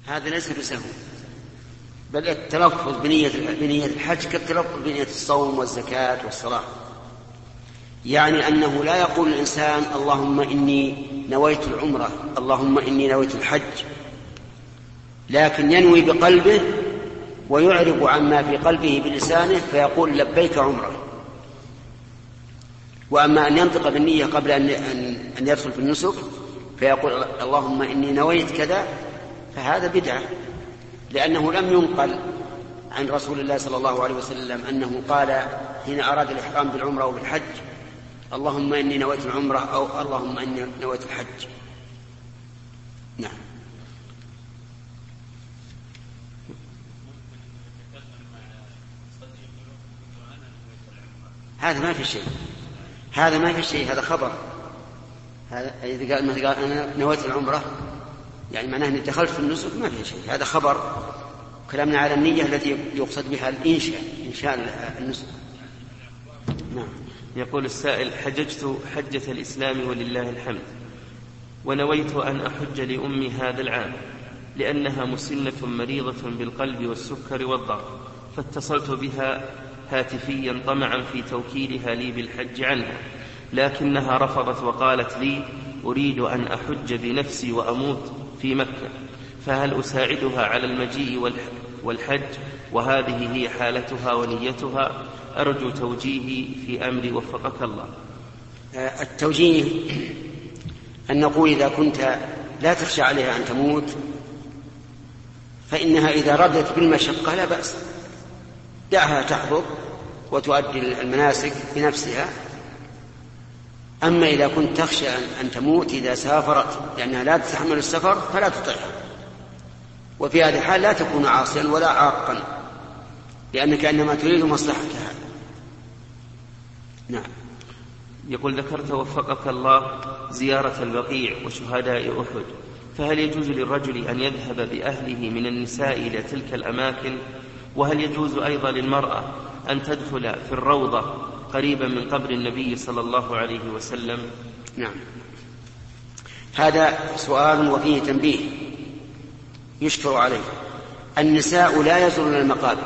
هذا ليس بسهو، بل التلفظ بنية الحج كالتلفظ بنية الصوم والزكاة والصلاة. يعني أنه لا يقول الإنسان اللهم إني نويت العمرة، اللهم إني نويت الحج، لكن ينوي بقلبه ويعرب عما في قلبه بلسانه فيقول لبيك عمرة. وأما أن ينطق بالنية قبل أن يدخل في النسك فيقول اللهم إني نويت كذا، فهذا بدعة، لأنه لم ينقل عن رسول الله صلى الله عليه وسلم أنه قال حين أراد الإحرام بالعمرة وبالحج اللهم إني نويت العمرة أو اللهم إني نويت الحج. نعم. هذا ما في شيء، هذا خبر. هذا إذا قال أنا نويت العمرة يعني معناه أني دخلت في النسك، ما في شيء، هذا خبر. كلامنا على النية التي يقصد بها إنشاء النسك. نعم. يقول السائل: حججت حجة الإسلام ولله الحمد، ونويت أن أحج لأمي هذا العام لأنها مسنة مريضة بالقلب والسكر والضغط، فاتصلت بها هاتفيا طمعا في توكيلها لي بالحج عنها، لكنها رفضت وقالت لي أريد أن أحج بنفسي وأموت في مكة، فهل أساعدها على المجيء والحج وهذه هي حالتها ونيتها؟ أرجو توجيهي في أمري وفقك الله. التوجيه أن نقول إذا كنت لا تخشى عليها أن تموت فإنها إذا ردت بالمشقة لا بأس، دعها تحضر وتؤدي المناسك بنفسها. أما إذا كنت تخشى أن تموت إذا سافرت لأنها لا تتحمل السفر فلا تطيعها، وفي هذه الحال لا تكون عاصيا ولا عاقا، لأنك إنما تريد مصلحتها. نعم. يقول: ذكرت وفقك الله زيارة البقيع وشهداء أحد، فهل يجوز للرجل أن يذهب بأهله من النساء إلى تلك الأماكن؟ وهل يجوز أيضا للمرأة أن تدخل في الروضة قريبا من قبر النبي صلى الله عليه وسلم؟ نعم، هذا سؤال وفيه تنبيه يشكر عليه. النساء لا يزورن المقابر،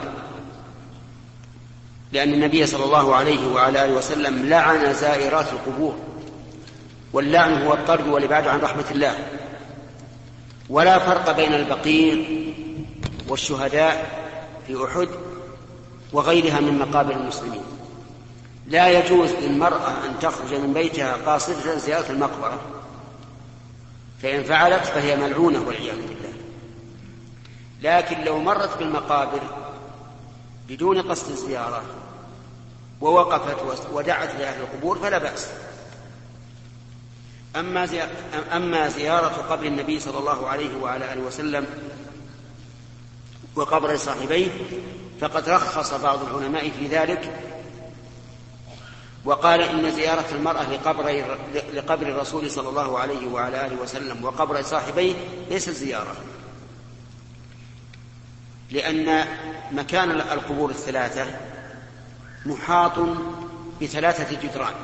لأن النبي صلى الله عليه وعلى آله وسلم لعن زائرات القبور، واللعن هو الطرد والإبعاد عن رحمة الله. ولا فرق بين البقيع والشهداء في أحد وغيرها من مقابر المسلمين. لا يجوز للمرأة أن تخرج من بيتها قاصدة زيارة المقبرة، فإن فعلت فهي ملعونة والعياذ بالله. لكن لو مرت بالمقابر بدون قصد الزيارة ووقفت ودعت لأهل القبور فلا بأس. أما زيارة قبر النبي صلى الله عليه وعلى آله وسلم وقبر صاحبيه فقد رخص بعض العلماء في ذلك، وقال إن زيارة المرأة لقبر الرسول صلى الله عليه وعلى آله وسلم وقبر صاحبيه ليست زيارة، لأن مكان القبور الثلاثة محاط بثلاثة جدران،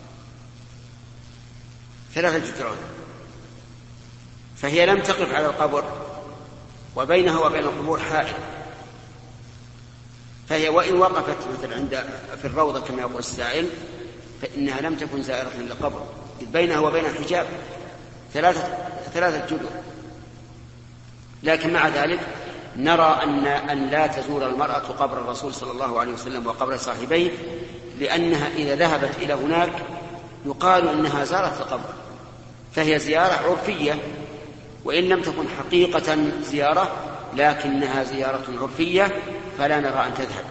فهي لم تقف على القبر وبينها وبين القبور حائل، فهي وإن وقفت مثلا في الروضة كما يقول السائل فإنها لم تكن زائرة للقبر، إذ بينها وبين الحجاب ثلاثة جدر. لكن مع ذلك نرى أن لا تزور المرأة قبر الرسول صلى الله عليه وسلم وقبر صاحبيه، لأنها إذا ذهبت إلى هناك يقال أنها زارت القبر، فهي زيارة عرفية وإن لم تكن حقيقة زيارة، لكنها زيارة عرفية فلا نرى أن تذهب.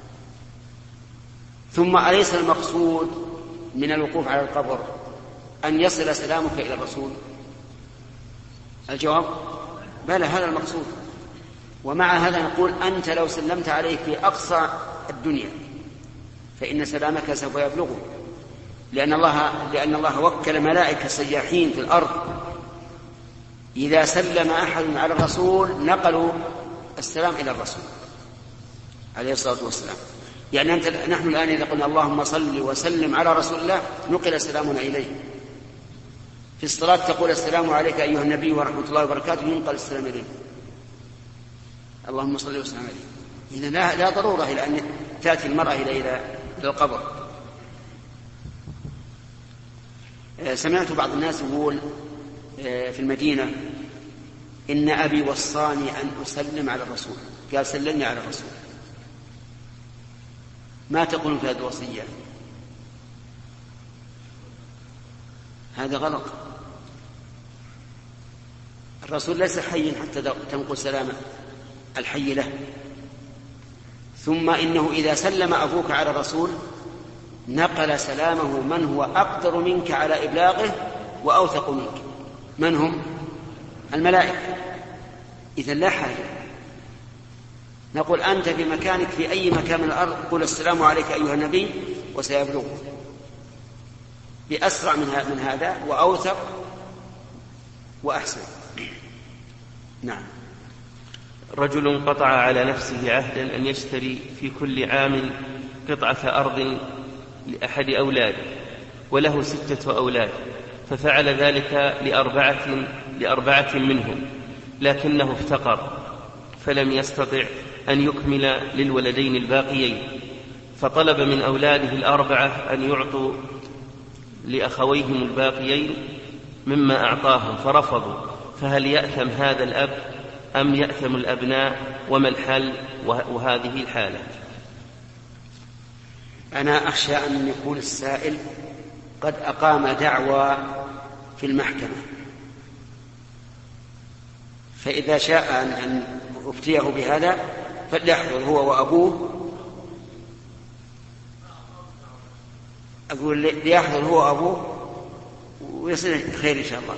ثم أليس المقصود من الوقوف على القبر أن يصل سلامك إلى الرسول؟ الجواب بلى، هذا المقصود. ومع هذا نقول أنت لو سلمت عليه في أقصى الدنيا فإن سلامك سوف يبلغه، لأن الله وكل ملائكة سياحين في الأرض إذا سلم أحد على الرسول نقلوا السلام إلى الرسول عليه الصلاة والسلام. يعني نحن الآن إذا قلنا اللهم صل وسلم على رسول الله نقل سلامنا إليه. في الصلاة تقول السلام عليك أيها النبي ورحمة الله وبركاته، ينقل السلام إليه. اللهم صل وسلم عليه. إذن لا ضرورة إلى أن تأتي المرأة إلى القبر. سمعت بعض الناس يقول في المدينة إن أبي وصاني أن أسلم على الرسول، قال سلمني على الرسول. ما تقول في هذه الوصية؟ هذا غلط. الرسول ليس حيا حتى تنقل سلام الحي له. ثم إنه إذا سلم أبوك على الرسول نقل سلامه من هو أقدر منك على إبلاغه وأوثق منك. من هم؟ الملائكة. إذن لا حاجة نقول أنت في مكانك في أي مكان من الأرض قل السلام عليك أيها النبي وسيبلغه بأسرع من هذا وأوثق وأحسن. نعم. رجل قطع على نفسه عهدا أن يشتري في كل عام قطعة أرض لأحد أولاده وله 6 أولاد، ففعل ذلك لأربعة منهم، لكنه افتقر فلم يستطع أن يكمل للولدين الباقيين، فطلب من أولاده الأربعة أن يعطوا لأخويهم الباقيين مما أعطاهم فرفضوا، فهل يأثم هذا الأب أم يأثم الأبناء؟ وما الحل وهذه الحالة؟ أنا أخشى أن يكون السائل قد أقام دعوى في المحكمة، فإذا شاء أن أفتيه بهذا فليحضر هو وأبوه. أقول ليحضر هو وأبوه ويصير خير إن شاء الله.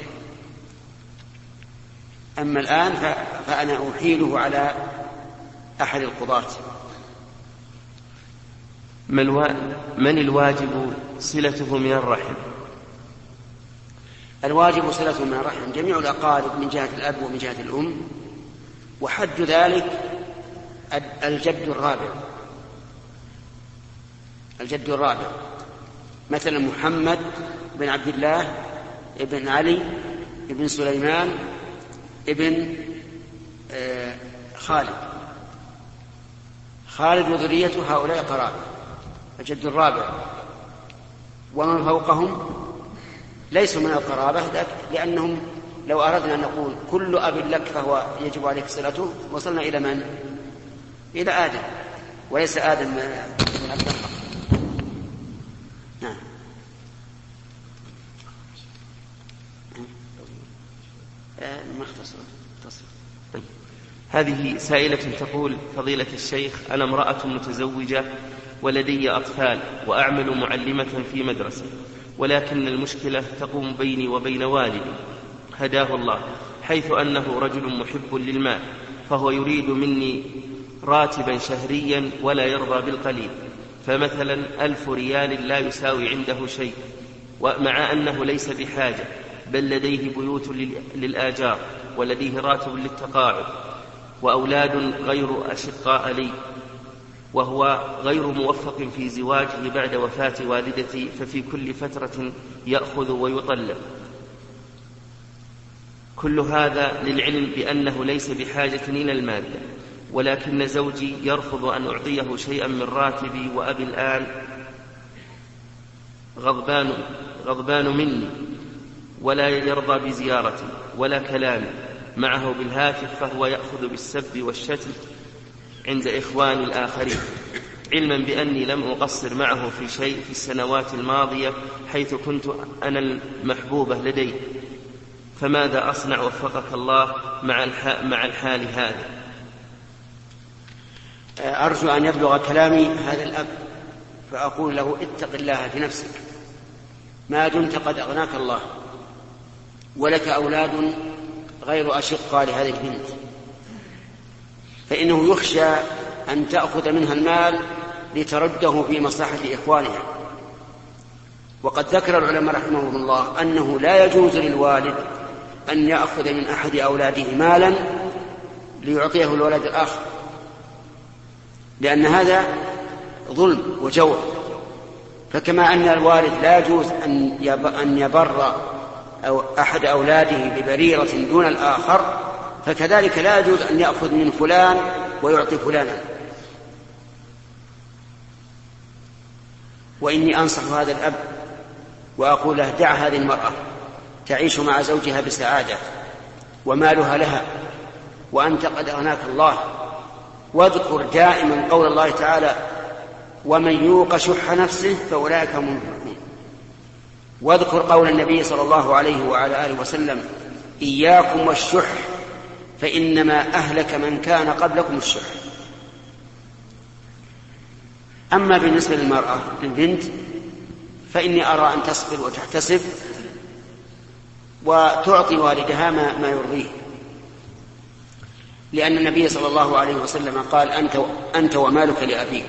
أما الآن فأنا أحيله على أحد القضاة. من الواجب صلته من الرحم؟ الواجب صلته من الرحم جميع الأقارب من جهة الأب ومن جهة الأم، وحد ذلك الجد الرابع مثلا محمد بن عبد الله ابن علي ابن سليمان ابن خالد وذريته هؤلاء قرابة الجد الرابع، ومن فوقهم ليسوا من القرابة، لأنهم لو أردنا أن نقول كل أب لك فهو يجب عليك صلته وصلنا إلى من؟ إلى آدم، وليس آدم من عبد الله. نعم. مختصر. طيب. هذه سائلة تقول: فضيلة الشيخ، أنا امرأة متزوجة ولدي أطفال وأعمل معلمة في مدرسة، ولكن المشكلة تقوم بيني وبين والدي هداه الله، حيث أنه رجل محب للمال، فهو يريد مني راتبا شهريا ولا يرضى بالقليل، فمثلا 1000 ريال لا يساوي عنده شيء، ومع أنه ليس بحاجة، بل لديه بيوت للآجار ولديه راتب للتقاعد وأولاد غير أشقاء لي، وهو غير موفق في زواجه بعد وفاة والدتي، ففي كل فترة يأخذ ويطلق. كل هذا للعلم بأنه ليس بحاجة إلى المادة، ولكن زوجي يرفض أن أعطيه شيئا من راتبي، وأبي الآن غضبان مني ولا يرضى بزيارتي ولا كلامي معه بالهاتف، فهو يأخذ بالسب والشتم عند إخواني الآخرين، علما بأني لم أقصر معه في شيء في السنوات الماضية، حيث كنت أنا المحبوبة لديه، فماذا أصنع وفقك الله مع الحال هذا؟ أرجو أن يبلغ كلامي هذا الأب، فأقول له: اتق الله في نفسك ما دمت قد أغناك الله، ولك أولاد غير أشقاء لهذه البنت، فإنه يخشى أن تأخذ منها المال لترده في مصلحة إخوانها. وقد ذكر العلماء رحمهم الله أنه لا يجوز للوالد أن يأخذ من أحد أولاده مالا ليعطيه الولد الآخر، لأن هذا ظلم وجور. فكما أن الوالد لا يجوز أن يبر أو أحد أولاده ببريرة دون الآخر، فكذلك لا يجوز أن يأخذ من فلان ويعطي فلانا. وإني أنصح هذا الأب وأقول له: دع هذه المرأة تعيش مع زوجها بسعادة ومالها لها وأنت قد أغناك الله، واذكر دائما قول الله تعالى: ومن يوق شح نفسه فأولئك هم المفلحون. واذكر قول النبي صلى الله عليه وعلى آله وسلم: إياكم والشح فإنما أهلك من كان قبلكم الشح. أما بالنسبة للمرأة البنت فإني أرى أن تصبر وتحتسب وتعطي والدها ما يرضيه، لأن النبي صلى الله عليه وسلم قال: أنت ومالك لأبيك.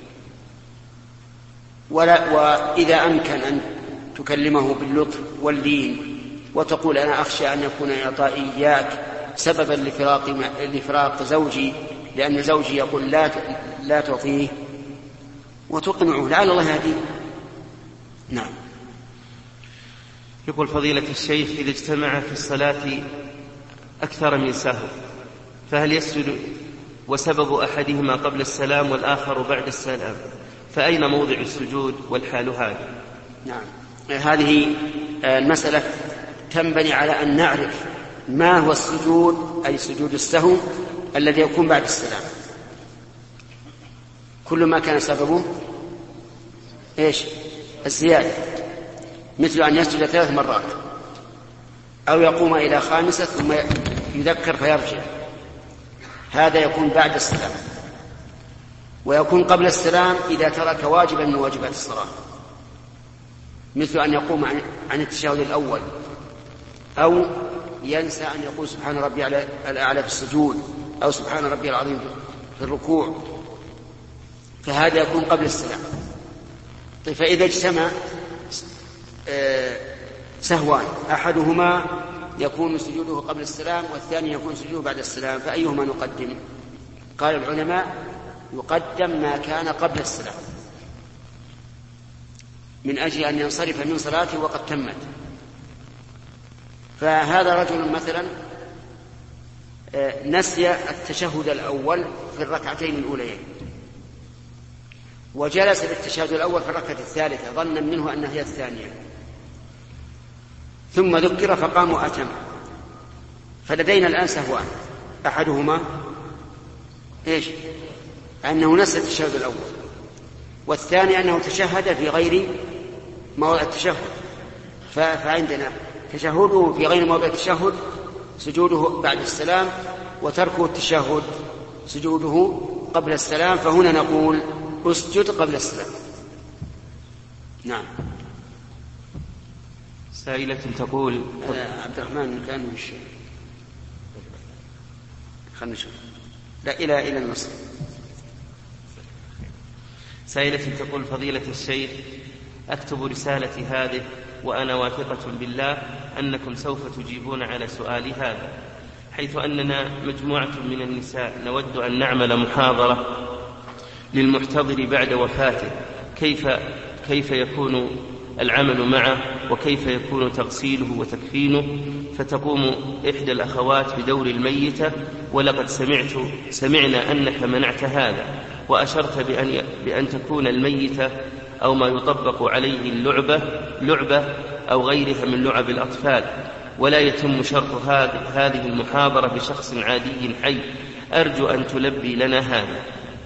وإذا أمكن أن تكلمه باللطف واللين وتقول: أنا أخشى أن يكون إعطائي إياك سببا لفراق زوجي، لأن زوجي يقول لا تعطيه، وتقنعه لعل الله يهديه. نعم. يقول فضيلة الشيخ: إذا اجتمع في الصلاة أكثر من سهو فهل يسجد وسبب أحدهما قبل السلام والآخر بعد السلام، فأين موضع السجود والحال هذه؟ نعم، هذه المسألة تنبني على أن نعرف ما هو السجود، أي سجود السهو الذي يكون بعد السلام. كل ما كان سببه الزيادة، مثل أن يسجد 3 مرات أو يقوم إلى 5 ثم يذكر فيرجع، هذا يكون بعد السلام. ويكون قبل السلام إذا ترك واجبا من واجبات الصلاة، مثل أن يقوم عن التشهد الأول، أو ينسى أن يقول سبحان ربي الأعلى في السجود، أو سبحان ربي العظيم في الركوع، فهذا يكون قبل السلام. طيب، فإذا اجتمع سهوان أحدهما يكون سجوده قبل السلام والثاني يكون سجوده بعد السلام، فأيهما نقدم؟ قال العلماء: يقدم ما كان قبل السلام من أجل أن ينصرف من صلاته وقد تمت. فهذا رجل مثلا نسي التشهد الأول في الركعتين الأوليين، وجلس بالتشهد الأول في الركعة الثالثة ظنا منه أنها هي الثانية، ثم ذكر فقام وأتم. فلدينا الآن سهوان: أحدهما أنه نسي التشهد الأول، والثاني أنه تشهد في غير موضع التشهد. فعندنا تشهده في غير موضع التشهد سجوده بعد السلام، وتركه التشهد سجوده قبل السلام، فهنا نقول: اسجد قبل السلام. نعم. سائلة تقول: عبد الرحمن كان مش خلنا نشوف إلى النصر. سائلة تقول: فضيلة الشيخ، أكتب رسالتي هذه وأنا واثقة بالله أنكم سوف تجيبون على سؤالي هذا، حيث أننا مجموعة من النساء نود أن نعمل محاضرة للمحتضر بعد وفاته، كيف يكون العمل معه وكيف يكون تغسيله وتكفينه، فتقوم إحدى الأخوات بدور الميتة، ولقد سمعنا أنك منعت هذا وأشرت بأن تكون الميتة أو ما يطبق عليه لعبة أو غيرها من لعب الأطفال، ولا يتم شرط هذه المحاضرة بشخص عادي حي. أرجو أن تلبي لنا هذا.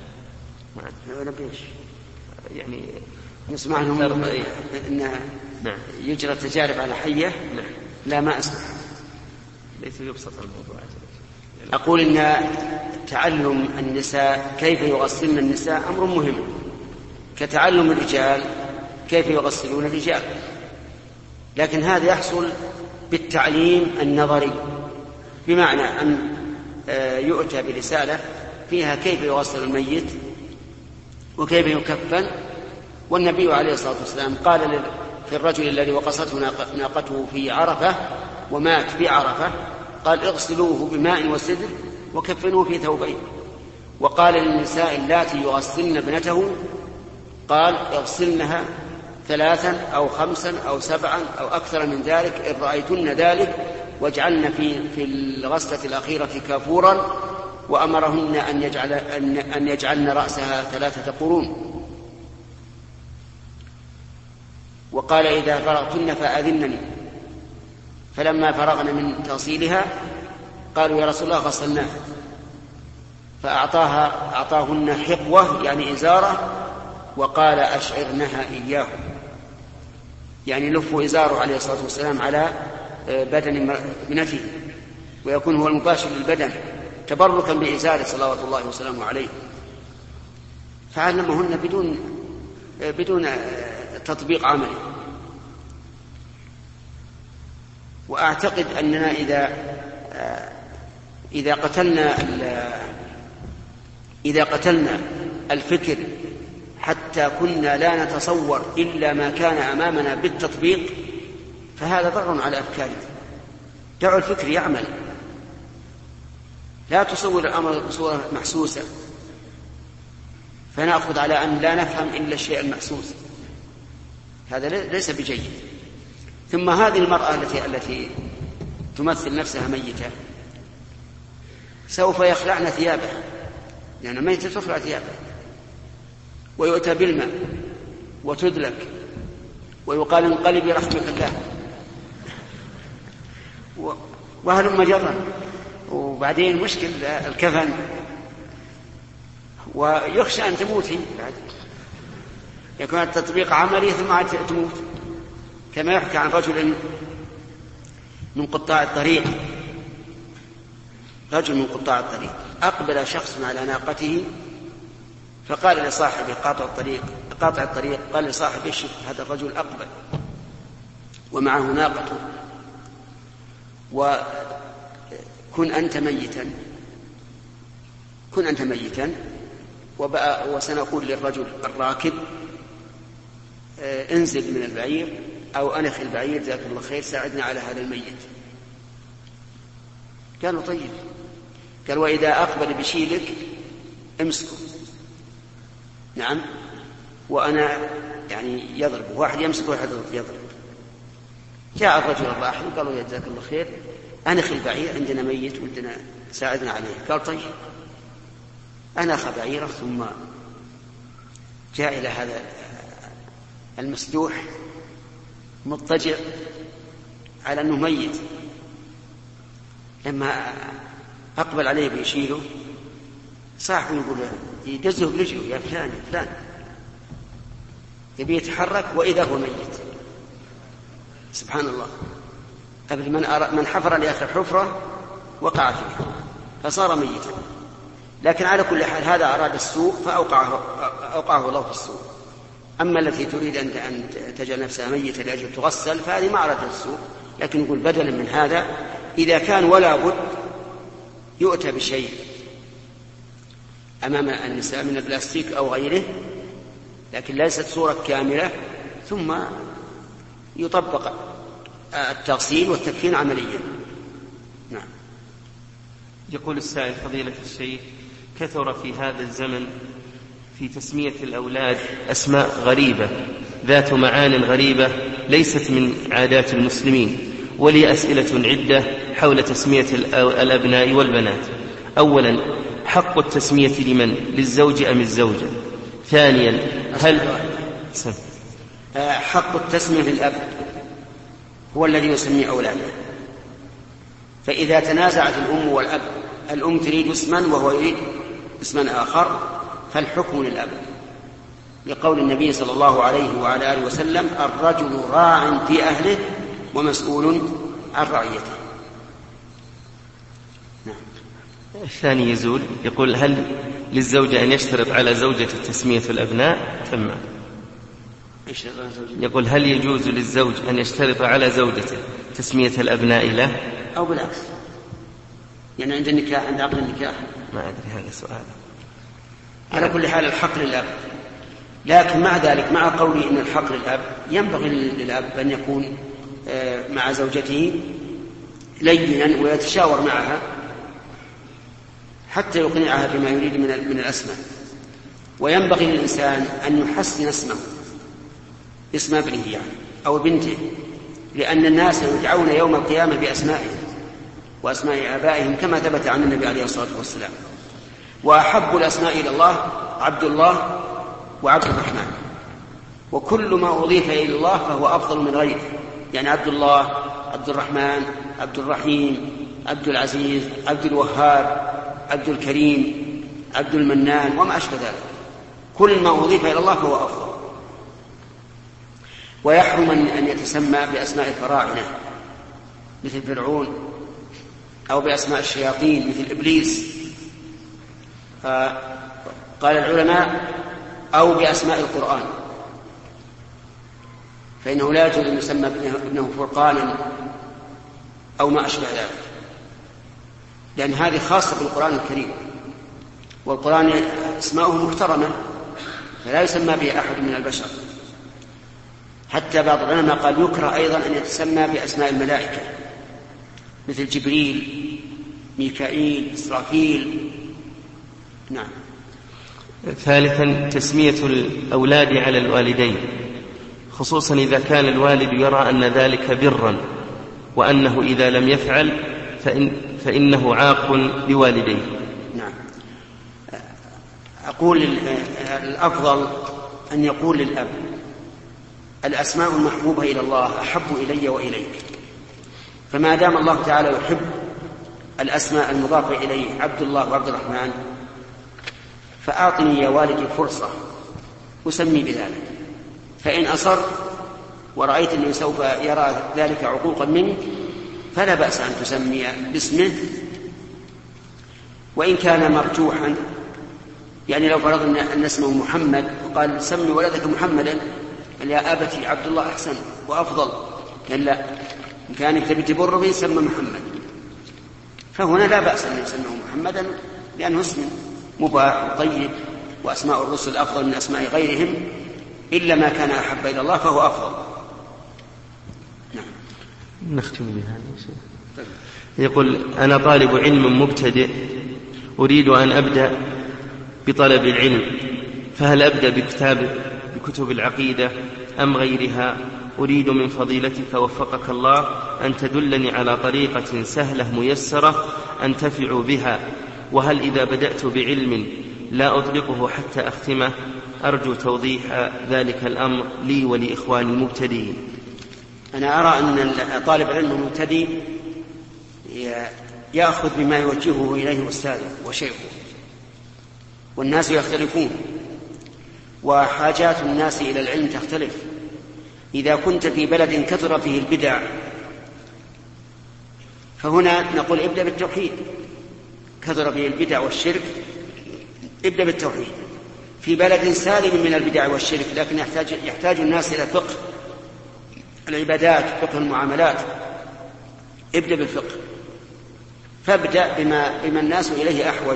يعني نسمع أن يجرى تجارب على حية. لا، ما أسمع. ليس يبسط الموضوع. أقول إن تعلم النساء كيف يغسلن النساء أمر مهم، كتعلم الرجال كيف يغسلون الرجال، لكن هذا يحصل بالتعليم النظري، بمعنى أن يؤتى برسالة فيها كيف يغسل الميت وكيف يكفن. والنبي عليه الصلاة والسلام قال في الرجل الذي وقصته ناقته في عرفة ومات في عرفة، قال: اغسلوه بماء وسدر وكفنوه في ثوبين. وقال للنساء اللاتي يغسلن ابنته، قال: اغسلنها 3 أو 5 أو 7 أو أكثر من ذلك إن رأيتن ذلك واجعلن في الغسلة الأخيرة كافورا، وأمرهن أن يجعلن رأسها 3 قرون. وقال إذا فرغتن فأذنني. فلما فرغن من تغسيلها قالوا يا رسول الله غسلناها، فأعطاهن حقوة يعني إزارة، وقال أشعرنها إياه، يعني لفوا إزاره عليه الصلاة والسلام على بدن ابنته، ويكون هو المباشر للبدن تبركا بإزاره صلوات الله وسلامه عليه. فعلمهن بدون تطبيق عملي. وأعتقد أننا إذا قتلنا الفكر حتى كنا لا نتصور إلا ما كان أمامنا بالتطبيق، فهذا ضرر على أفكارنا. دعوا الفكر يعمل، لا تصور الأمر بصورة محسوسة فنأخذ على أن لا نفهم إلا الشيء المحسوس، هذا ليس بجيد. ثم هذه المرأة التي تمثل نفسها ميتة سوف يخلعن ثيابها، لأن ميتة تخلع ثيابها، ويؤتى بالماء وتدلك ويقال انقلبي رحمك الله وهلم جرا، وبعدين مشكل الكفن، ويخشى أن تموتي بعد، يكون التطبيق عملي ثم تموت. كما يحكى عن رجل من قطاع الطريق، أقبل شخص على ناقته فقال لصاحبه قاطع الطريق قال لصاحبه شوف هذا الرجل أقبل ومعه ناقته، وكن أنت ميتا وسنقول للرجل الراكب انزل من البعير أو أنخ البعير جزاك الله خير ساعدنا على هذا الميت. قالوا طيب. قال وإذا أقبل بشيلك امسكه. نعم. وأنا يعني يضرب واحد يمسك واحد يضرب. جاء الرجل الراحل قالوا يا جزاك الله خير أنخ البعير عندنا ميت ودنا ساعدنا عليه. قال طيب. أنخ بعيره ثم جاء إلى هذا المسدوح مضطجع على أنه ميت. لما أقبل عليه بيشيله صاحبه يقول يدزه برجله يا فلان يبي يتحرك وإذا هو ميت. سبحان الله. قبل من حفر لآخر حفرة وقع فيها فصار ميتا. لكن على كل حال هذا أراد السوء فأوقعه الله في السوء. أما التي تريد أن تجعل نفسها ميتة لأجل تغسل فهذه ما أرادت السوء، لكن يقول بدلا من هذا إذا كان ولا بد يؤتى بشيء أمام النساء من البلاستيك أو غيره لكن ليست صورة كاملة، ثم يطبق التغسيل والتكفين عمليا. نعم. يقول السائل فضيلة الشيخ كثر في هذا الزمن في تسمية الأولاد أسماء غريبة ذات معان غريبة ليست من عادات المسلمين، ولي أسئلة عدة حول تسمية الأبناء والبنات. أولا حق التسمية لمن؟ للزوج أم الزوجة؟ ثانيا هل حق التسمية للأب هو الذي يسمي أولاده، فإذا تنازعت الأم والأب الأم تريد اسما وهو يريد اسما آخر فالحكم للأب، لقول النبي صلى الله عليه وعلى آله وسلم الرجل راع في أهله ومسؤول عن رعيته. نعم. الثاني يزول يقول هل للزوجة أن يشترط على زوجته تسمية الأبناء؟ تمام. يقول هل يجوز للزوج أن يشترط على زوجته تسمية الأبناء له أو بالعكس؟ يعني عند النكاح عند عقد النكاح ما أدري، هذا سؤال. على كل حال الحق للأب، لكن مع ذلك مع قولي إن الحق للأب ينبغي للأب أن يكون مع زوجته لينا ويتشاور معها حتى يقنعها بما يريد من الأسماء، وينبغي للإنسان أن يحسن اسم ابنه يعني أو بنته، لأن الناس يدعون يوم القيامة بأسمائهم وأسماء آبائهم كما ثبت عن النبي عليه الصلاة والسلام. وأحب الأسماء إلى الله عبد الله وعبد الرحمن، وكل ما أضيف إلى الله فهو أفضل من غيره، يعني عبد الله، عبد الرحمن، عبد الرحيم، عبد العزيز، عبد الوهاب، عبد الكريم، عبد المنان وما أشبه ذلك، كل ما أضيف إلى الله فهو أفضل. ويحرم أن يتسمى بأسماء الفراعنة مثل فرعون، أو بأسماء الشياطين مثل إبليس، قال العلماء أو بأسماء القرآن، فإنه لا يجوز أن يسمى ابنه فرقانا أو ما أشبه ذلك، لأن هذه خاصة بالقرآن الكريم، والقرآن اسماؤه محترمة فلا يسمى به أحد من البشر. حتى بعض العلماء قال يكره أيضا أن يتسمى بأسماء الملائكة مثل جبريل، ميكائيل، إسرافيل. نعم. ثالثا تسمية الأولاد على الوالدين، خصوصا إذا كان الوالد يرى أن ذلك برا، وأنه إذا لم يفعل فإنه عاق بوالديه. نعم. أقول الأفضل أن يقول للأب الأسماء المحبوبة إلى الله أحب إلي وإليك، فما دام الله تعالى يحب الأسماء المضافة إليه عبد الله وعبد الرحمن، فأعطني يا والدي فرصة أسمي بذلك، فإن أصر ورأيت أنه سوف يرى ذلك عقوقا منك فلا بأس أن تسمي باسمه، وإن كان مرجوحا، يعني لو فرضنا أن اسمه محمد وقال سمي ولدك محمدا، قال يا أبتي عبد الله أحسن وأفضل، قال لا، إن كان تبي تبر به سمى محمد، فهنا لا بأس أن يسميه محمدا لأنه اسم مباح وطيب، وأسماء الرسل أفضل من أسماء غيرهم، إلا ما كان أحب إلى الله فهو أفضل. نعم. نختم بهذا يقول أنا طالب علم مبتدئ أريد أن أبدأ بطلب العلم، فهل أبدأ بكتب العقيدة أم غيرها؟ أريد من فضيلتك وفقك الله أن تدلني على طريقة سهلة ميسرة أنتفع بها، وهل إذا بدأت بعلم لا أطلقه حتى أختمه؟ أرجو توضيح ذلك الأمر لي ولإخواني المبتدئين. أنا أرى أن طالب العلم المبتدئ يأخذ بما يوجهه إليه أستاذه وشيخه، والناس يختلفون وحاجات الناس إلى العلم تختلف. إذا كنت في بلد كثر فيه البدع فهنا نقول ابدأ بالتوحيد، كثر فيه البدع والشرك ابدأ بالتوحيد. في بلد سالم من البدع والشرك لكن يحتاج الناس إلى فقه العبادات، فقه المعاملات، ابدأ بالفقه، فابدأ بما الناس إليه أحوج.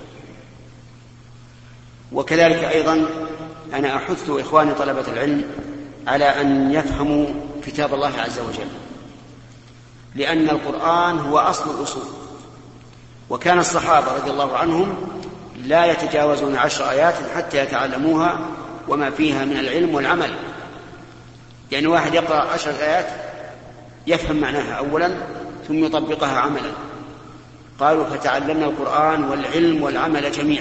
وكذلك أيضا أنا أحث إخواني طلبة العلم على أن يفهموا كتاب الله عز وجل، لأن القرآن هو أصل الأصول، وكان الصحابة رضي الله عنهم لا يتجاوزون 10 آيات حتى يتعلموها وما فيها من العلم والعمل. يعني واحد يقرأ 10 آيات يفهم معناها أولا ثم يطبقها عملا. قالوا فتعلمنا القرآن والعلم والعمل جميعا،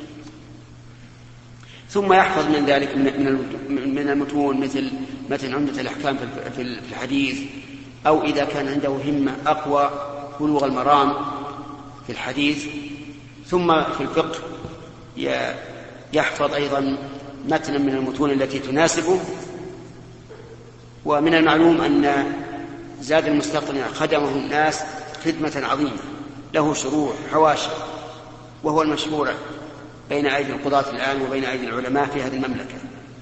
ثم يحفظ من ذلك من المتون مثل متن عمدة الأحكام في الحديث، أو إذا كان عنده همة أقوى بلوغ المرام في الحديث. ثم في الفقه يحفظ أيضا متنا من المتون التي تناسبه. ومن المعلوم أن زاد المستقنع خدمه الناس خدمة عظيمة، له شروح حواشي، وهو المشهور بين أيدي القضاة الآن وبين أيدي العلماء في هذه المملكة.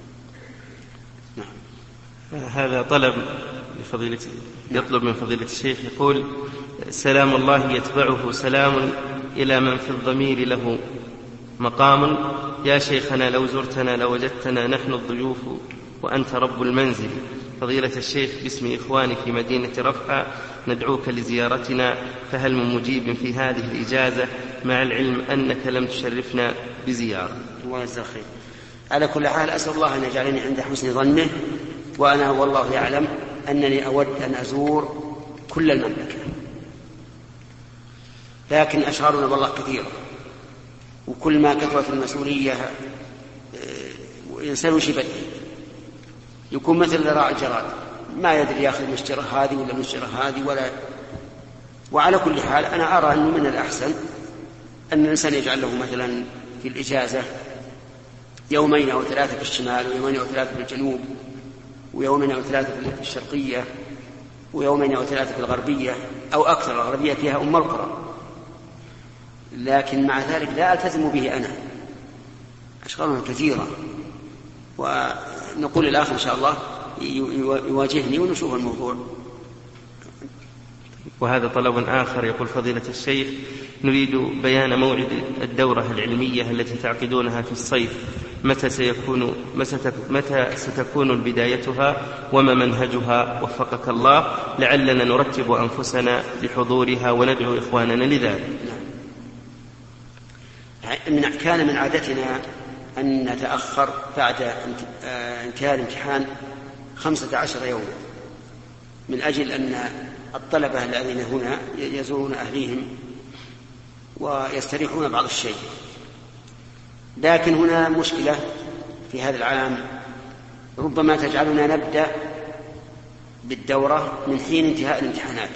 هذا طلب لفضيلة، يطلب من فضيلة الشيخ، يقول سلام الله يتبعه سلام إلى من في الضمير له مقام. يا شيخنا لو زرتنا لوجدتنا نحن الضيوف وأنت رب المنزل. فضيلة الشيخ باسم إخواني في مدينة رفح ندعوك لزيارتنا، فهل من مجيب في هذه الإجازة، مع العلم أنك لم تشرفنا بزيارة؟ الله يجزاك خير. على كل حال أسأل الله أن يجعلني عند حسن ظنه، وأنا والله يعلم أنني أود أن أزور كل المملكة، لكن أشغالنا والله كثيرة، وكل ما كثرت المسؤولية الإنسان وش يبدل، يكون مثل راعي الجراد ما يدري ياخذ مشترى هذه ولا مشترى هذه ولا. وعلى كل حال أنا أرى أنه من الأحسن أن الإنسان يجعل له مثلا في الإجازة 2 أو 3 في الشمال، و2 أو 3 في الجنوب، و2 أو 3 في الشرقية، و2 أو 3 في الغربية أو أكثر. الغربية فيها أم القرى، لكن مع ذلك لا ألتزم به أنا، أشغالنا كثيرة. ونقول الآخر إن شاء الله يواجهني ونشوف الموضوع. وهذا طلب آخر. يقول فضيلة الشيخ: نريد بيان موعد الدورة العلمية التي تعقدونها في الصيف، متى ستكون بدايتها وما منهجها وفقك الله، لعلنا نرتب أنفسنا لحضورها وندعو إخواننا لذلك. كان من عادتنا أن نتأخر بعد انتهاء الامتحان 15 يوما، من أجل أن الطلبة الذين هنا يزورون أهليهم ويستريحون بعض الشيء. لكن هنا مشكلة في هذا العام ربما تجعلنا نبدأ بالدورة من حين انتهاء الامتحانات،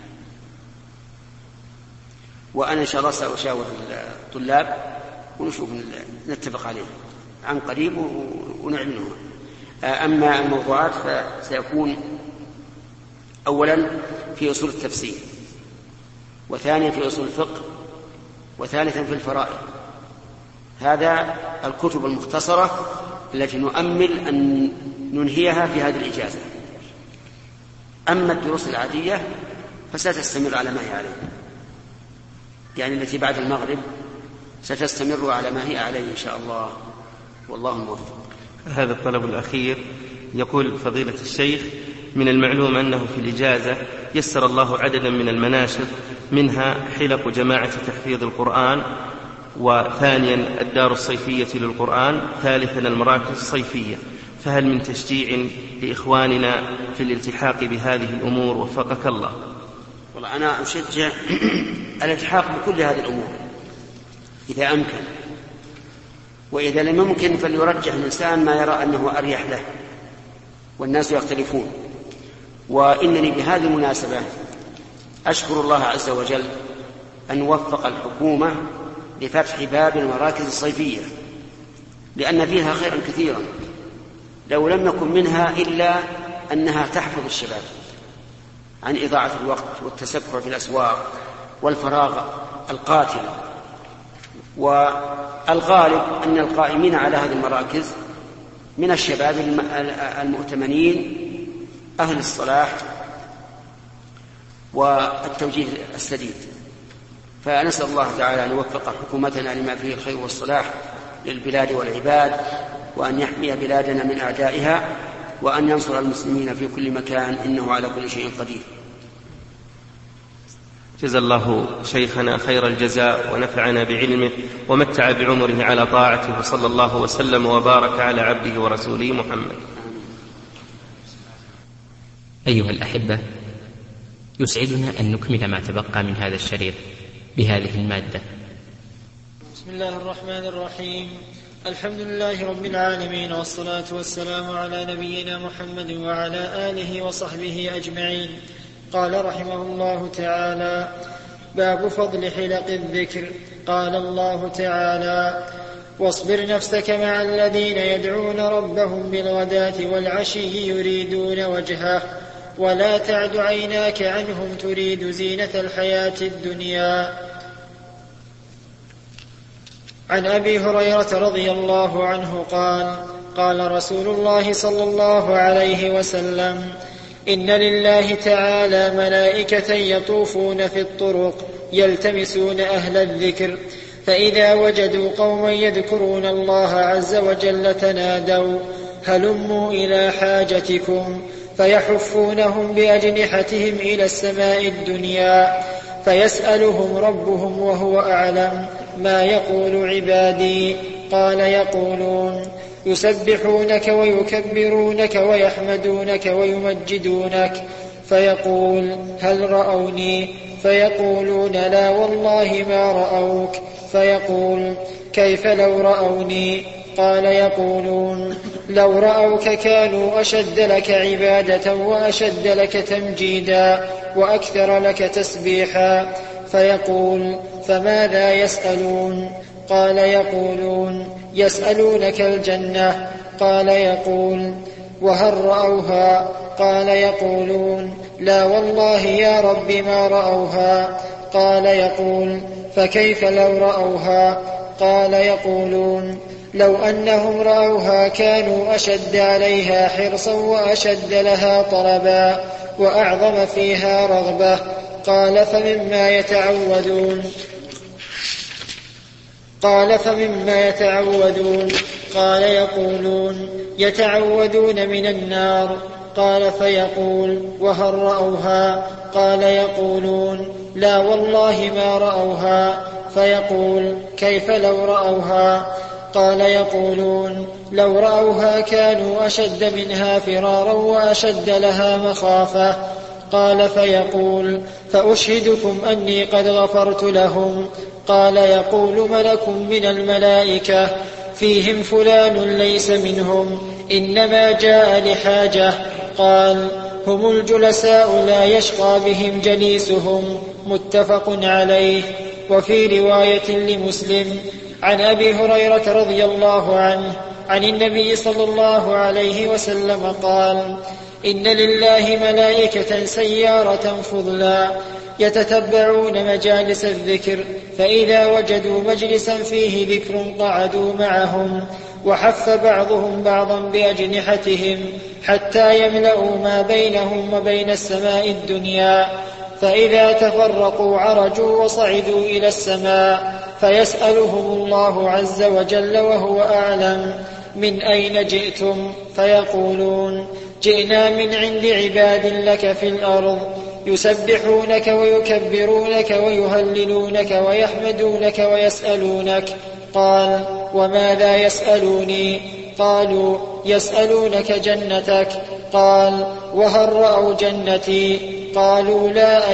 وأنا إن شاء الله سأشاور الطلاب ونشوف نتفق عليه عن قريب ونعلنه. أما الموضوعات فسيكون أولا في أصول التفسير، وثانيا في أصول الفقه، وثالثا في الفرائض. هذا الكتب المختصرة التي نؤمل أن ننهيها في هذه الإجازة. أما الدروس العادية فستستمر على ما هي عليه، يعني التي بعد المغرب ستستمر على ما هي عليه إن شاء الله، والله موفق. هذا الطلب الأخير. يقول فضيلة الشيخ: من المعلوم أنه في الإجازة يسر الله عددا من المناشط، منها حلق جماعة تحفيظ القرآن، وثانيا الدار الصيفية للقرآن، ثالثا المراكز الصيفية، فهل من تشجيع لإخواننا في الالتحاق بهذه الأمور وفقك الله؟ والله أنا أشجع الالتحاق بكل هذه الأمور إذا أمكن، وإذا لم يمكن فليرجح الإنسان ما يرى أنه أريح له، والناس يختلفون. وإنني بهذه المناسبة أشكر الله عز وجل أن وفق الحكومة لفتح باب المراكز الصيفية، لأن فيها خيرا كثيرا لو لم يكن منها إلا أنها تحفظ الشباب عن إضاعة الوقت والتسكع في الأسواق والفراغ القاتل. والغالب أن القائمين على هذه المراكز من الشباب المؤتمنين أهل الصلاح والتوجيه السديد. فنسأل الله تعالى أن يوفق حكومتنا لما فيه الخير والصلاح للبلاد والعباد، وأن يحمي بلادنا من أعدائها، وأن ينصر المسلمين في كل مكان، إنه على كل شيء قدير. جزا الله شيخنا خير الجزاء ونفعنا بعلمه ومتع بعمره على طاعته، وصلى الله وسلم وبارك على عبده ورسوله محمد. أيها الأحبة، يسعدنا أن نكمل ما تبقى من هذا الشريط بهذه المادة. بسم الله الرحمن الرحيم. الحمد لله رب العالمين، والصلاة والسلام على نبينا محمد وعلى آله وصحبه أجمعين. قال رحمه الله تعالى: باب فضل حلق الذكر. قال الله تعالى: واصبر نفسك مع الذين يدعون ربهم بالغداة والعشي يريدون وجهه، ولا تعد عيناك عنهم تريد زينة الحياة الدنيا. عن أبي هريرة رضي الله عنه قال: قال رسول الله صلى الله عليه وسلم: إن لله تعالى ملائكة يطوفون في الطرق يلتمسون أهل الذكر، فإذا وجدوا قوما يذكرون الله عز وجل تنادوا: هلموا إلى حاجتكم، فيحفونهم بأجنحتهم إلى السماء الدنيا، فيسألهم ربهم وهو أعلم ما يقول عبادي. قال: يقولون: يسبحونك ويكبرونك ويحمدونك ويمجدونك. فيقول: هل رأوني؟ فيقولون لا والله ما رأوك. فيقول كيف لو رأوني؟ قال يقولون لو رأوك كانوا أشد لك عبادة وأشد لك تمجيدا وأكثر لك تسبيحا. فيقول فماذا يسألون؟ قال يقولون يسألونك الجنة. قال يقول وهل رأوها؟ قال يقولون لا والله يا رب ما رأوها. قال يقول فكيف لو رأوها؟ قال يقولون لو أنهم رأوها كانوا أشد عليها حرصا وأشد لها طلبا وأعظم فيها رغبة. قال فمما يتعوذون؟ قال يقولون يتعوذون من النار. قال فيقول وهل رأوها؟ قال يقولون لا والله ما رأوها. فيقول كيف لو رأوها؟ قال يقولون لو رأوها كانوا أشد منها فرارا وأشد لها مخافة. قال فيقول فأشهدكم أني قد غفرت لهم. قال يقول ملك من الملائكة فيهم فلان ليس منهم إنما جاء لحاجة. قال هم الجلساء لا يشقى بهم جليسهم. متفق عليه. وفي رواية لمسلم عن أبي هريرة رضي الله عنه عن النبي صلى الله عليه وسلم قال إن لله ملائكة سيارة فضلا يتتبعون مجالس الذكر فإذا وجدوا مجلسا فيه ذكر قعدوا معهم وحف بعضهم بعضا بأجنحتهم حتى يملأوا ما بينهم وبين السماء الدنيا فإذا تفرقوا عرجوا وصعدوا إلى السماء فيسألهم الله عز وجل وهو أعلم من أين جئتم؟ فيقولون جئنا من عند عباد لك في الأرض يسبحونك ويكبرونك ويهللونك ويحمدونك ويسألونك. قال وماذا يسألوني؟ قالوا يسألونك جنتك. قال وهل رأوا جنتي؟ قالوا لا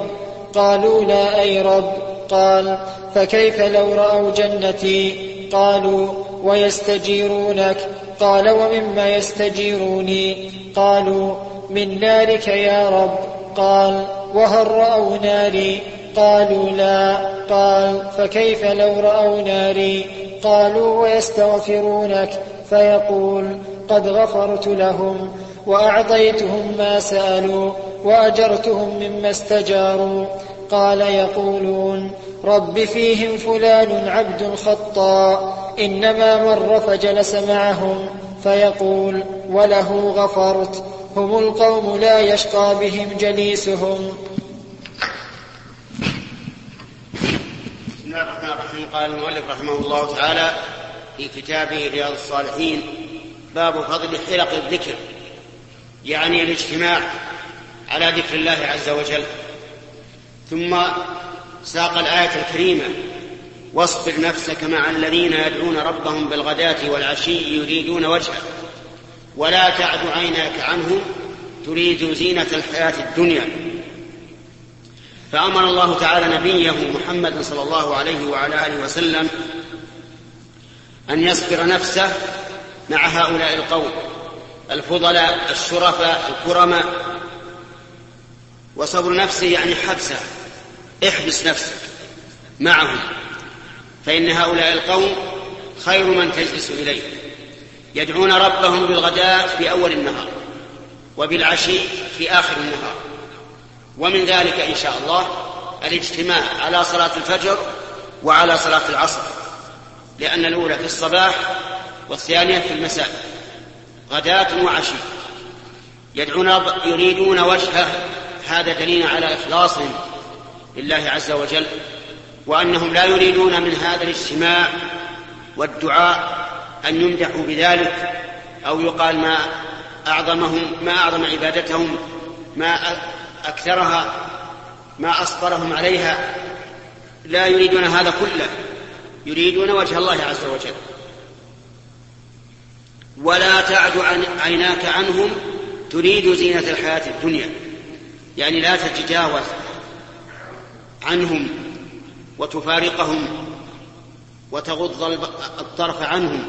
أي رب. قال فكيف لو رأوا جنتي؟ قالوا ويستجيرونك. قال ومما يستجيروني؟ قالوا من نارك يا رب. قال وهل رأوا ناري؟ قالوا لا. قال فكيف لو رأوا ناري؟ قالوا ويستغفرونك. فيقول قد غفرت لهم وأعطيتهم ما سألوا وأجرتهم مما استجاروا. قال يقولون رب فيهم فلان عبد خطاء إنما مر فجلس معهم. فيقول وله غفرت. هم القوم لا يشقى بهم جليسهم. بسم الله الرحمن الرحيم. قال المؤلف رحمه الله تعالى في كتابه رياض الصالحين باب فضل حلق الذكر يعني الاجتماع على ذكر الله عز وجل. ثم ساق الآية الكريمة واصبر نفسك مع الذين يدعون ربهم بالغداة والعشي يريدون وجهه ولا تعد عيناك عنهم تريد زينة الحياة الدنيا. فأمر الله تعالى نبيه محمد صلى الله عليه وعلى آله وسلم أن يصبر نفسه مع هؤلاء القوم الفضلاء الشرفاء الكرماء. وصبر نفسه يعني حبسه، احبس نفسك معهم، فإن هؤلاء القوم خير من تجلس إليه، يدعون ربهم بالغداء في أول النهار وبالعشي في آخر النهار. ومن ذلك إن شاء الله الاجتماع على صلاة الفجر وعلى صلاة العصر، لأن الأولى في الصباح والثانية في المساء، غداة وعشي. يريدون وجهه، هذا دليل على إخلاصهم لله عز وجل، وأنهم لا يريدون من هذا الاجتماع والدعاء أن يمدحوا بذلك أو يقال ما أعظم عبادتهم، ما أكثرها، ما أصبرهم عليها. لا يريدون هذا كله، يريدون وجه الله عز وجل. ولا تعد عيناك عنهم تريد زينة الحياة الدنيا، يعني لا تتجاوز عنهم وتفارقهم وتغض الطرف عنهم.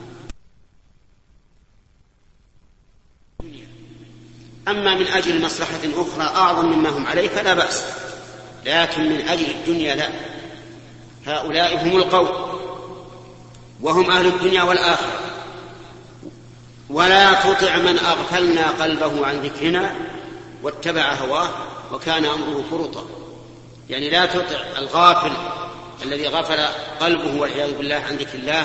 أما من أجل مصلحة أخرى أعظم مما هم عليه فلا بأس، لكن من أجل الدنيا لا. هؤلاء هم القوم وهم أهل الدنيا والآخرة. ولا تطع من أغفلنا قلبه عن ذكرنا واتبع هواه وكان أمره فرطا. يعني لا تطع الغافل الذي غفل قلبه والعياذ بالله عن ذكر الله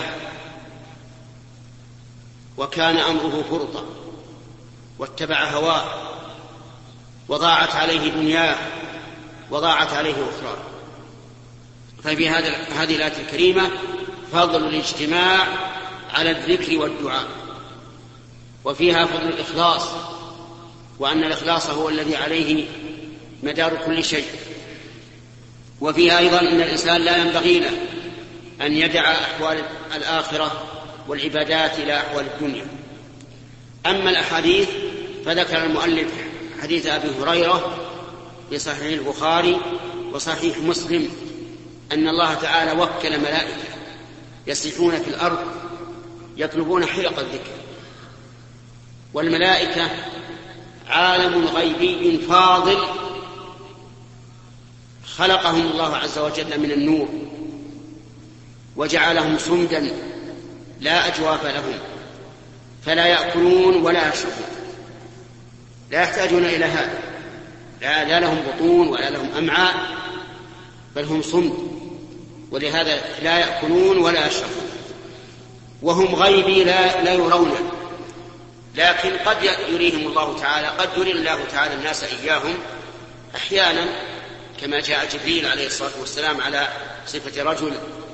وكان أمره فرطا واتبع هواه وضاعت عليه دنياه وضاعت عليه أخرى. ففي هذه الآية الكريمة فضل الاجتماع على الذكر والدعاء، وفيها فضل الإخلاص، وأن الإخلاص هو الذي عليه مدار كل شيء. وفيها أيضا أن الإنسان لا ينبغي له أن يدع أحوال الآخرة والعبادات إلى أحوال الدنيا. أما الأحاديث فذكر المؤلف حديث أبي هريرة في صحيح البخاري وصحيح مسلم أن الله تعالى وكل ملائكة يسيحون في الأرض يطلبون حلق الذكر. والملائكة عالم غيبي فاضل خلقهم الله عز وجل من النور وجعلهم صمدا لا أجواف لهم، فلا يأكلون ولا يشربون، لا يحتاجون إلى هذا، لا لهم بطون ولا لهم أمعاء، بل هم صمد، ولهذا لا يأكلون ولا يشربون. وهم غيبي لا يرون، لكن قد يريهم الله تعالى، قد يري الله تعالى الناس إياهم أحيانا، كما جاء جبريل عليه الصلاة والسلام على صفة رجل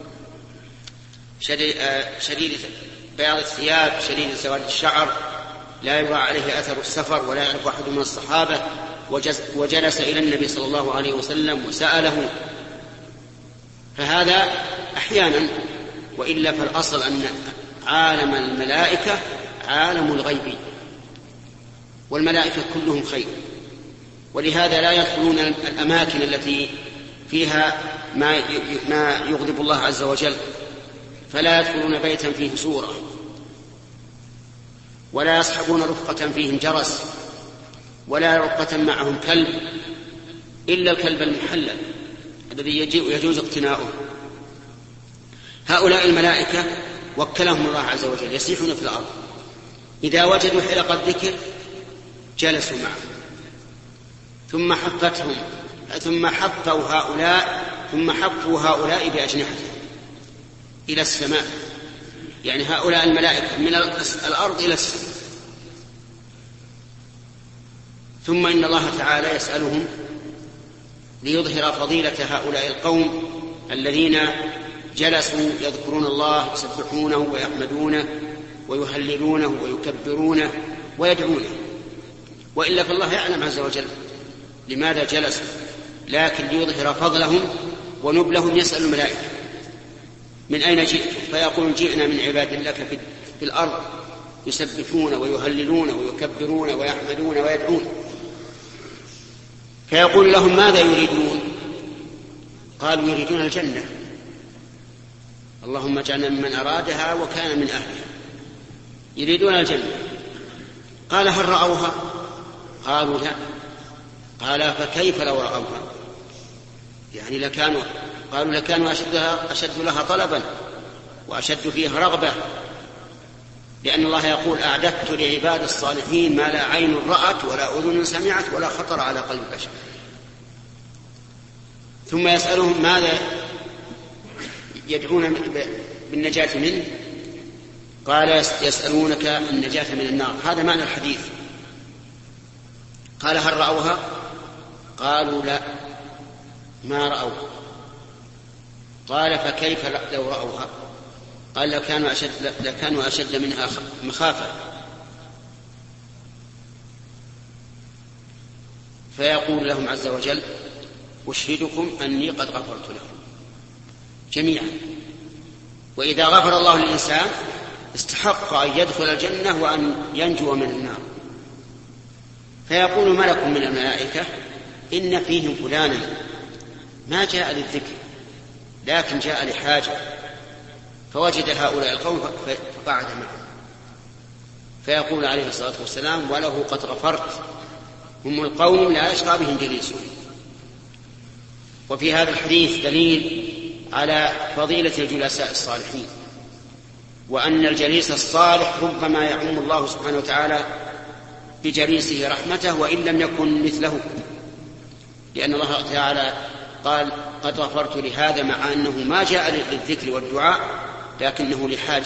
شديد بياض الثياب شديد سواد الشعر لا يرى عليه أثر السفر ولا يعرف أحد من الصحابة، وجلس إلى النبي صلى الله عليه وسلم وسأله. فهذا أحيانا، وإلا فالأصل أن عالم الملائكة عالم الغيب، والملائكة كلهم خير، ولهذا لا يدخلون الأماكن التي فيها ما يغضب الله عز وجل، فلا يدخلون بيتا فيه سورة، ولا يصحبون رفقة فيهم جرس، ولا رفقة معهم كلب إلا الكلب المحلل الذي يجوز اقتناؤه. هؤلاء الملائكة وكلهم الله عز وجل يسيحون في الأرض، إذا وجدوا حلق الذكر جلسوا معه، ثم حفوا هؤلاء بأجنحتهم إلى السماء، يعني هؤلاء الملائكة من الأرض إلى السماء. ثم إن الله تعالى يسألهم ليظهر فضيلة هؤلاء القوم الذين جلسوا يذكرون الله يسبحونه ويحمدونه ويهللونه ويكبرونه ويدعونه، وإلا فالله يعلم عز وجل لماذا جلسوا، لكن ليظهر فضلهم ونبلهم يسأل الملائكة من أين جئتم، فيقولون جئنا من عباد لك في الأرض يسبحون ويهللون ويكبرون ويحمدون ويدعون. فيقول لهم ماذا يريدون؟ قالوا يريدون الجنة، اللهم اجعلنا ممن أرادها وكان من أهلها، يريدون الجنة. قال هل رأوها؟ قالوا لا. قال فكيف لو رأوها؟ يعني قالوا لكانوا أشد لها طلبا وأشد فيها رغبة، لأن الله يقول أعددت لعباد الصالحين ما لا عين رأت ولا أذن سمعت ولا خطر على قلب بشر. ثم يسألهم ماذا يدعون بالنجاة منه؟ قال يسألونك النجاة من النار. هذا معنى الحديث. قال هل رأوها؟ قالوا لا ما رأوها. قال فكيف لو رأوها؟ قال لكانوا أشد منها مخافة. فيقول لهم عز وجل أشهدكم أني قد غفرت لهم جميعا. وإذا غفر الله للإنسان استحق أن يدخل الجنة وأن ينجو من النار. فيقول ملك من الملائكة إن فيهم فلانا ما جاء للذكر لكن جاء لحاجة، فوجد هؤلاء القوم فقعد معهم، فيقول عليه الصلاة والسلام: وله قد غفرت، هم القوم لا يشقى بهم جليسهم. وفي هذا الحديث دليل على فضيلة الجلساء الصالحين، وأن الجليس الصالح ربما يعم الله سبحانه وتعالى بجليسه رحمته وإن لم يكن مثله، لأن الله تعالى قال: قد غفرت لهذا، مع أنه ما جاء للذكر والدعاء لكنه لحاجة.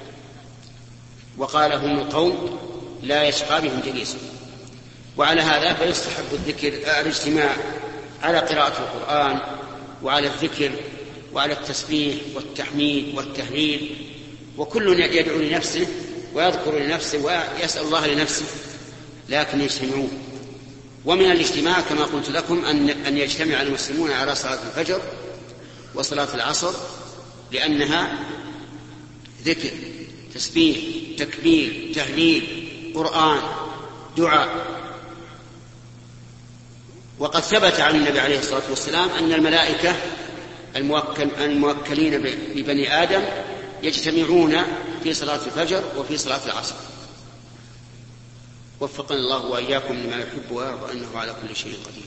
وقال: هم القوم لا يشقى بهم جليسهم. وعلى هذا فيستحب الاجتماع على قراءة القرآن وعلى الذكر وعلى التسبيح والتحميد والتهليل، وكل يدعو لنفسه ويذكر لنفسه ويسأل الله لنفسه، لكن يجتمعون. ومن الاجتماع كما قلت لكم أن يجتمع المسلمون على صلاة الفجر وصلاة العصر، لأنها ذكر، تسبيح، تكبير، تهليل، قرآن، دعاء. وقد ثبت عن النبي عليه الصلاة والسلام أن الملائكة الموكلين ببني آدم يجتمعون في صلاة الفجر وفي صلاة العصر. وفقنا الله وإياكم لما يحب ويرضى، إنه على كل شيء قدير.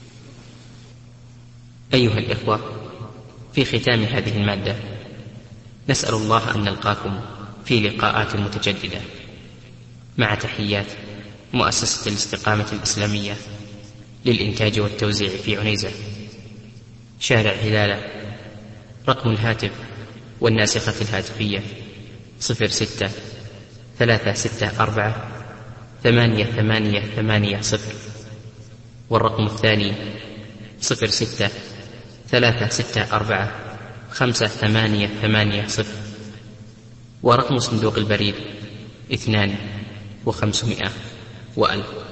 أيها الإخوة، في ختام هذه المادة نسأل الله أن نلقاكم في لقاءات متجددة، مع تحيات مؤسسة الاستقامة الإسلامية للإنتاج والتوزيع في عنيزة، شارع هلالة. رقم الهاتف والناسخة الهاتفية 06-364-8880، والرقم الثاني 06-364-5880، ورقم صندوق البريد 2500 و1000.